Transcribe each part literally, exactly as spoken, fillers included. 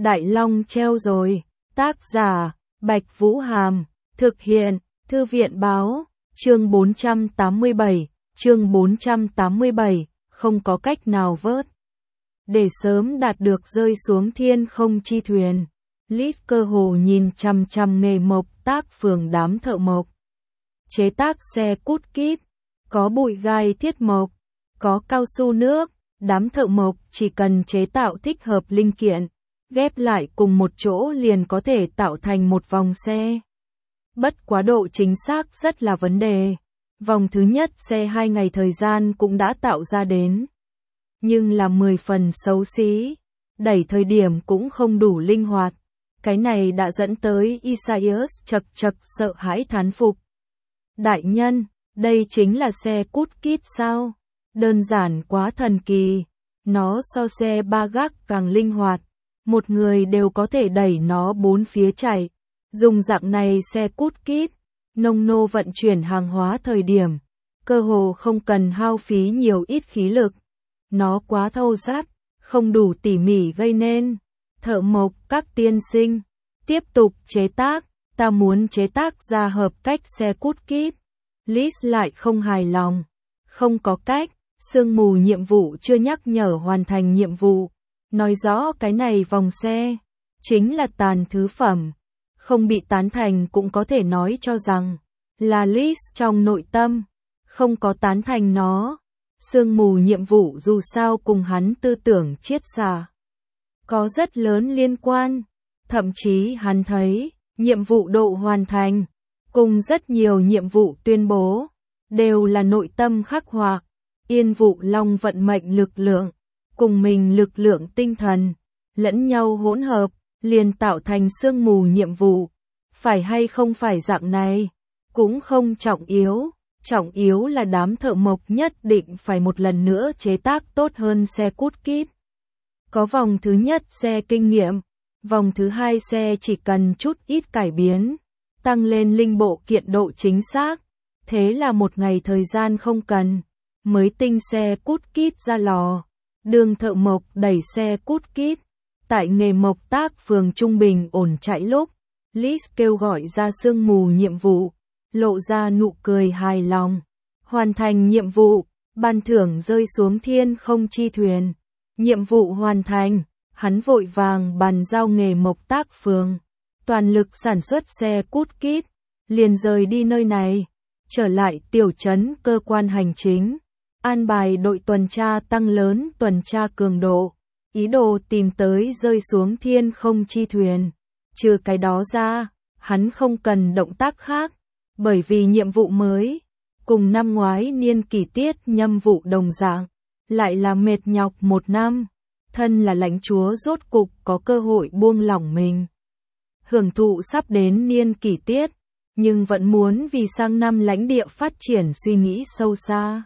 Đại Long treo rồi. Tác giả, Bạch Vũ Hàm. Thực hiện, Thư viện Báo. Chương bốn trăm tám mươi bảy. Chương bốn trăm tám mươi bảy. Không có cách nào vớt. Để sớm đạt được rơi xuống thiên không chi thuyền. Lít cơ hồ nhìn chằm chằm nghề mộc tác phường đám thợ mộc. Chế tác xe cút kít. Có bụi gai thiết mộc. Có cao su nước. Đám thợ mộc chỉ cần chế tạo thích hợp linh kiện, ghép lại cùng một chỗ liền có thể tạo thành một vòng xe. Bất quá độ chính xác rất là vấn đề. Vòng thứ nhất xe hai ngày thời gian cũng đã tạo ra đến. Nhưng là mười phần xấu xí. Đẩy thời điểm cũng không đủ linh hoạt. Cái này đã dẫn tới Isaias chật chật sợ hãi thán phục. Đại nhân, đây chính là xe cút kít sao? Đơn giản quá thần kỳ. Nó so xe ba gác càng linh hoạt. Một người đều có thể đẩy nó bốn phía chạy. Dùng dạng này xe cút kít, nông nô vận chuyển hàng hóa thời điểm, cơ hồ không cần hao phí nhiều ít khí lực. Nó quá thô ráp, không đủ tỉ mỉ gây nên. Thợ mộc các tiên sinh, tiếp tục chế tác, ta muốn chế tác ra hợp cách xe cút kít. Liz lại không hài lòng. Không có cách, sương mù nhiệm vụ chưa nhắc nhở hoàn thành nhiệm vụ. Nói rõ cái này vòng xe, chính là tàn thứ phẩm. Không bị tán thành cũng có thể nói cho rằng, là Liz trong nội tâm, không có tán thành nó. Sương mù nhiệm vụ dù sao cùng hắn tư tưởng triết xà có rất lớn liên quan. Thậm chí hắn thấy, nhiệm vụ độ hoàn thành, cùng rất nhiều nhiệm vụ tuyên bố, đều là nội tâm khắc họa. Yên vụ long vận mệnh lực lượng, cùng mình lực lượng tinh thần, lẫn nhau hỗn hợp, liền tạo thành sương mù nhiệm vụ. Phải hay không phải dạng này, cũng không trọng yếu. Trọng yếu là đám thợ mộc nhất định phải một lần nữa chế tác tốt hơn xe cút kít. Có vòng thứ nhất xe kinh nghiệm, vòng thứ hai xe chỉ cần chút ít cải biến, tăng lên linh bộ kiện độ chính xác. Thế là một ngày thời gian không cần, mới tinh xe cút kít ra lò. Đường thợ mộc đẩy xe cút kít. Tại nghề mộc tác phường trung bình ổn chạy lúc, Liz kêu gọi ra sương mù nhiệm vụ, lộ ra nụ cười hài lòng. Hoàn thành nhiệm vụ, ban thưởng rơi xuống thiên không chi thuyền. Nhiệm vụ hoàn thành, hắn vội vàng bàn giao nghề mộc tác phường, toàn lực sản xuất xe cút kít, liền rời đi nơi này, trở lại tiểu trấn cơ quan hành chính, an bài đội tuần tra tăng lớn tuần tra cường độ, ý đồ tìm tới rơi xuống thiên không chi thuyền. Trừ cái đó ra, hắn không cần động tác khác, bởi vì nhiệm vụ mới, cùng năm ngoái niên kỷ tiết nhâm vụ đồng dạng, lại là mệt nhọc một năm. Thân là lãnh chúa rốt cục có cơ hội buông lỏng mình. Hưởng thụ sắp đến niên kỷ tiết, nhưng vẫn muốn vì sang năm lãnh địa phát triển suy nghĩ sâu xa.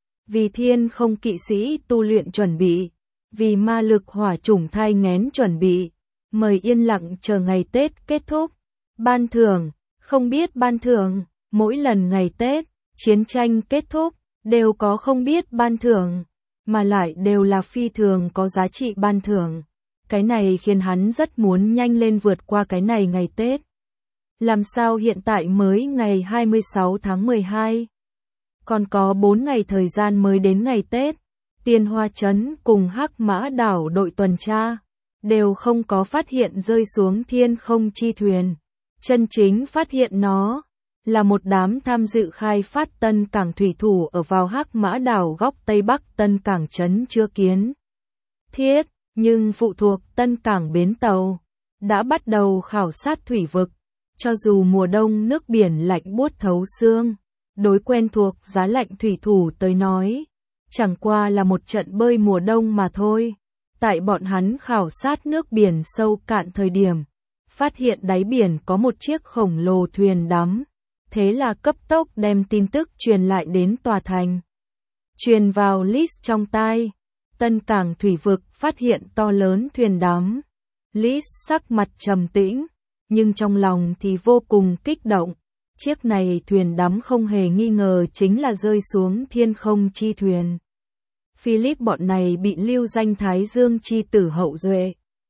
Vì thiên không kỵ sĩ tu luyện chuẩn bị, vì ma lực hỏa chủng thai nghén chuẩn bị, mời yên lặng chờ ngày Tết kết thúc. Ban thưởng, không biết ban thưởng, mỗi lần ngày Tết, chiến tranh kết thúc, đều có không biết ban thưởng, mà lại đều là phi thường có giá trị ban thưởng. Cái này khiến hắn rất muốn nhanh lên vượt qua cái này ngày Tết. Làm sao hiện tại mới ngày hai mươi sáu tháng mười hai? Còn có bốn ngày thời gian mới đến ngày Tết. Tiên Hoa Trấn cùng Hắc Mã Đảo đội tuần tra đều không có phát hiện rơi xuống thiên không chi thuyền. Chân chính phát hiện nó là một đám tham dự khai phát Tân Cảng thủy thủ ở vào Hắc Mã Đảo góc Tây Bắc Tân Cảng trấn chưa kiến thiết, nhưng phụ thuộc Tân Cảng bến tàu đã bắt đầu khảo sát thủy vực. Cho dù mùa đông nước biển lạnh buốt thấu xương, đối quen thuộc giá lạnh thủy thủ tới nói, chẳng qua là một trận bơi mùa đông mà thôi. Tại bọn hắn khảo sát nước biển sâu cạn thời điểm, phát hiện đáy biển có một chiếc khổng lồ thuyền đắm. Thế là cấp tốc đem tin tức truyền lại đến tòa thành. Truyền vào Liz trong tai. Tân Cảng thủy vực phát hiện to lớn thuyền đắm. Liz sắc mặt trầm tĩnh, nhưng trong lòng thì vô cùng kích động. Chiếc này thuyền đắm không hề nghi ngờ chính là rơi xuống thiên không chi thuyền. Philip bọn này bị lưu danh Thái Dương chi tử hậu duệ.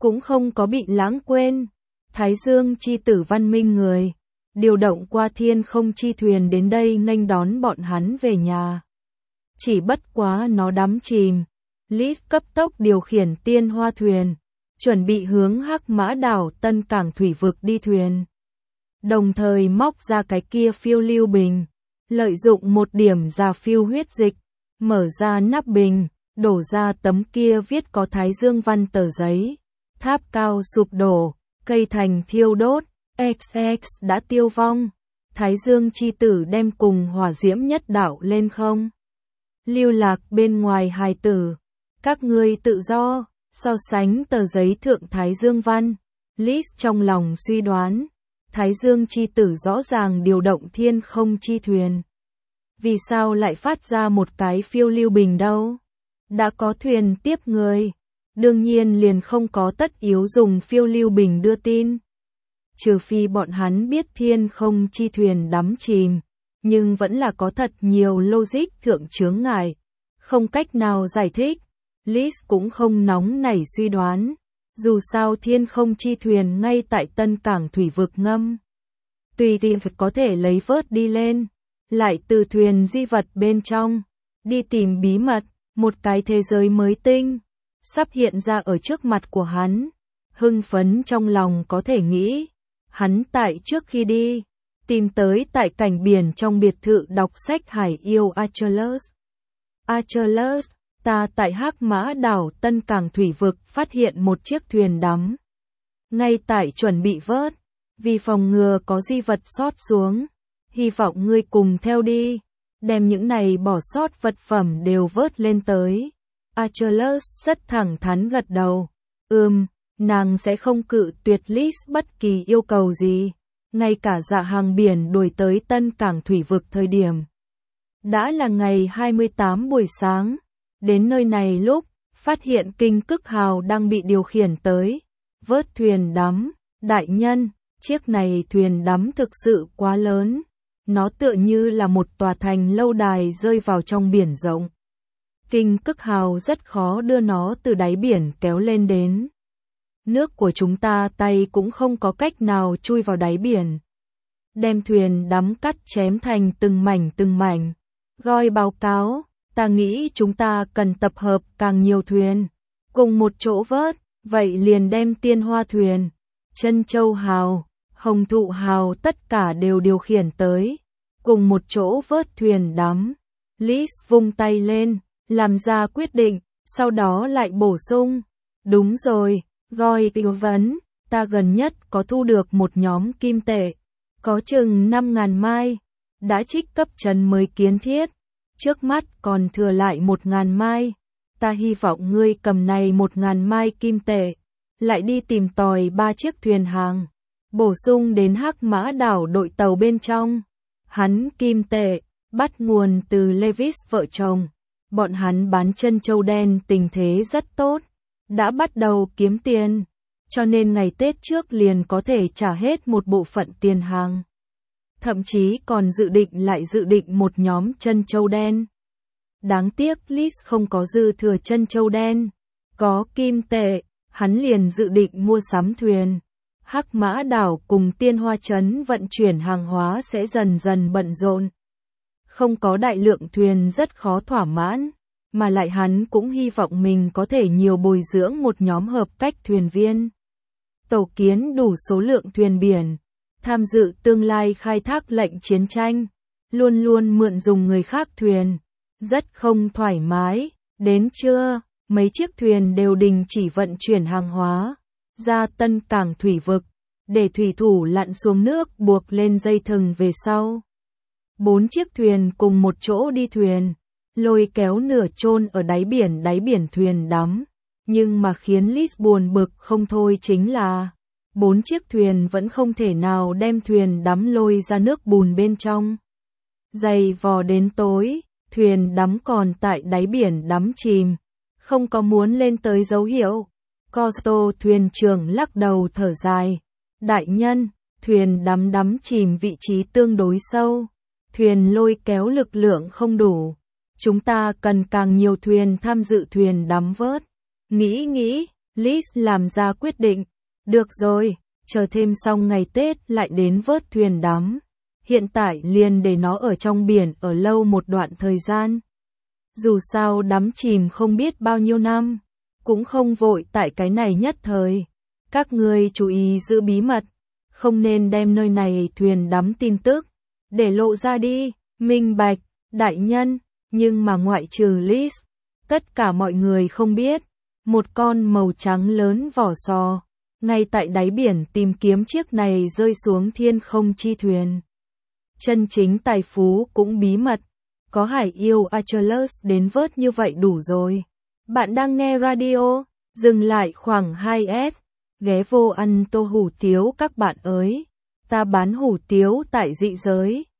cũng không có bị lãng quên. Thái Dương chi tử văn minh người, điều động qua thiên không chi thuyền đến đây nghênh đón bọn hắn về nhà. Chỉ bất quá nó đắm chìm, Lis cấp tốc điều khiển tiên hoa thuyền, chuẩn bị hướng Hắc Mã đảo Tân Cảng thủy vực đi thuyền. Đồng thời móc ra cái kia phiêu lưu bình, lợi dụng một điểm ra phiêu huyết dịch, mở ra nắp bình, đổ ra tấm kia viết có Thái Dương văn tờ giấy. Tháp cao sụp đổ, cây thành thiêu đốt, ích ích đã tiêu vong. Thái Dương chi tử đem cùng hỏa diễm nhất đạo lên không. Lưu lạc bên ngoài hài tử, các ngươi tự do, so sánh tờ giấy thượng Thái Dương văn. Lis trong lòng suy đoán, Thái Dương chi tử rõ ràng điều động thiên không chi thuyền. Vì sao lại phát ra một cái phiêu lưu bình đâu? Đã có thuyền tiếp người, đương nhiên liền không có tất yếu dùng phiêu lưu bình đưa tin. Trừ phi bọn hắn biết thiên không chi thuyền đắm chìm, nhưng vẫn là có thật nhiều logic thượng chướng ngại, không cách nào giải thích. Lis cũng không nóng nảy suy đoán, dù sao thiên không chi thuyền ngay tại Tân Cảng thủy vực ngâm. Tùy tiện có thể lấy vớt đi lên, lại từ thuyền di vật bên trong, đi tìm bí mật, một cái thế giới mới tinh, sắp hiện ra ở trước mặt của hắn. Hưng phấn trong lòng có thể nghĩ, hắn tại trước khi đi, tìm tới tại cảnh biển trong biệt thự đọc sách hải yêu Achilles. Achilles, ta tại Hắc Mã đảo Tân Cảng thủy vực phát hiện một chiếc thuyền đắm. Ngay tại chuẩn bị vớt, vì phòng ngừa có di vật sót xuống, hy vọng ngươi cùng theo đi, đem những này bỏ sót vật phẩm đều vớt lên tới. Achilles rất thẳng thắn gật đầu, ừm, nàng sẽ không cự tuyệt Lis bất kỳ yêu cầu gì, ngay cả dạ hàng biển đuổi tới Tân Cảng thủy vực thời điểm. Đã là ngày hai mươi tám buổi sáng, đến nơi này lúc, phát hiện Kinh Cức Hào đang bị điều khiển tới, vớt thuyền đắm. Đại nhân, chiếc này thuyền đắm thực sự quá lớn, nó tựa như là một tòa thành lâu đài rơi vào trong biển rộng. Kinh Cức Hào rất khó đưa nó từ đáy biển kéo lên đến. Nước của chúng ta tay cũng không có cách nào chui vào đáy biển. Đem thuyền đắm cắt chém thành từng mảnh từng mảnh. Goi báo cáo, ta nghĩ chúng ta cần tập hợp càng nhiều thuyền, cùng một chỗ vớt, vậy liền đem Tiên Hoa thuyền, Chân Châu Hào, Hồng Thụ Hào tất cả đều điều khiển tới, cùng một chỗ vớt thuyền đắm. Lis vung tay lên, làm ra quyết định, sau đó lại bổ sung. Đúng rồi, Goi tư vấn, ta gần nhất có thu được một nhóm kim tệ, có chừng năm ngàn mai, đã trích cấp trấn mới kiến thiết, trước mắt còn thừa lại một ngàn mai, ta hy vọng ngươi cầm này một ngàn mai kim tệ, lại đi tìm tòi ba chiếc thuyền hàng, bổ sung đến Hắc Mã đảo đội tàu bên trong. Hắn kim tệ, bắt nguồn từ Levis vợ chồng, bọn hắn bán chân châu đen tình thế rất tốt, đã bắt đầu kiếm tiền, cho nên ngày Tết trước liền có thể trả hết một bộ phận tiền hàng. Thậm chí còn dự định lại dự định một nhóm chân châu đen. Đáng tiếc Lis không có dư thừa chân châu đen, có kim tệ, hắn liền dự định mua sắm thuyền. Hắc Mã đảo cùng Tiên Hoa trấn vận chuyển hàng hóa sẽ dần dần bận rộn. Không có đại lượng thuyền rất khó thỏa mãn, mà lại hắn cũng hy vọng mình có thể nhiều bồi dưỡng một nhóm hợp cách thuyền viên. Tổ kiến đủ số lượng thuyền biển, tham dự tương lai khai thác lệnh chiến tranh, luôn luôn mượn dùng người khác thuyền, rất không thoải mái. Đến trưa, mấy chiếc thuyền đều đình chỉ vận chuyển hàng hóa ra Tân Cảng thủy vực, để thủy thủ lặn xuống nước buộc lên dây thừng về sau. Bốn chiếc thuyền cùng một chỗ đi thuyền, lôi kéo nửa chôn ở đáy biển đáy biển thuyền đắm, nhưng mà khiến Lis buồn bực không thôi chính là bốn chiếc thuyền vẫn không thể nào đem thuyền đắm lôi ra nước bùn bên trong. Dày vò đến tối, thuyền đắm còn tại đáy biển đắm chìm, không có muốn lên tới dấu hiệu. Costo thuyền trưởng lắc đầu thở dài. Đại nhân, thuyền đắm đắm chìm vị trí tương đối sâu, thuyền lôi kéo lực lượng không đủ. Chúng ta cần càng nhiều thuyền tham dự thuyền đắm vớt. Nghĩ nghĩ, Liz làm ra quyết định. Được rồi, chờ thêm xong ngày Tết lại đến vớt thuyền đắm. Hiện tại liền để nó ở trong biển ở lâu một đoạn thời gian. Dù sao đắm chìm không biết bao nhiêu năm, cũng không vội tại cái này nhất thời. Các ngươi chú ý giữ bí mật, không nên đem nơi này thuyền đắm tin tức để lộ ra đi. Minh bạch, đại nhân, nhưng mà ngoại trừ Liz, tất cả mọi người không biết, một con màu trắng lớn vỏ sò, ngay tại đáy biển tìm kiếm chiếc này rơi xuống thiên không chi thuyền. Chân chính tài phú cũng bí mật, có hải yêu Achilles đến vớt như vậy đủ rồi. Bạn đang nghe radio, dừng lại khoảng hai phút, ghé vô ăn tô hủ tiếu các bạn ơi. Ta bán hủ tiếu tại dị giới.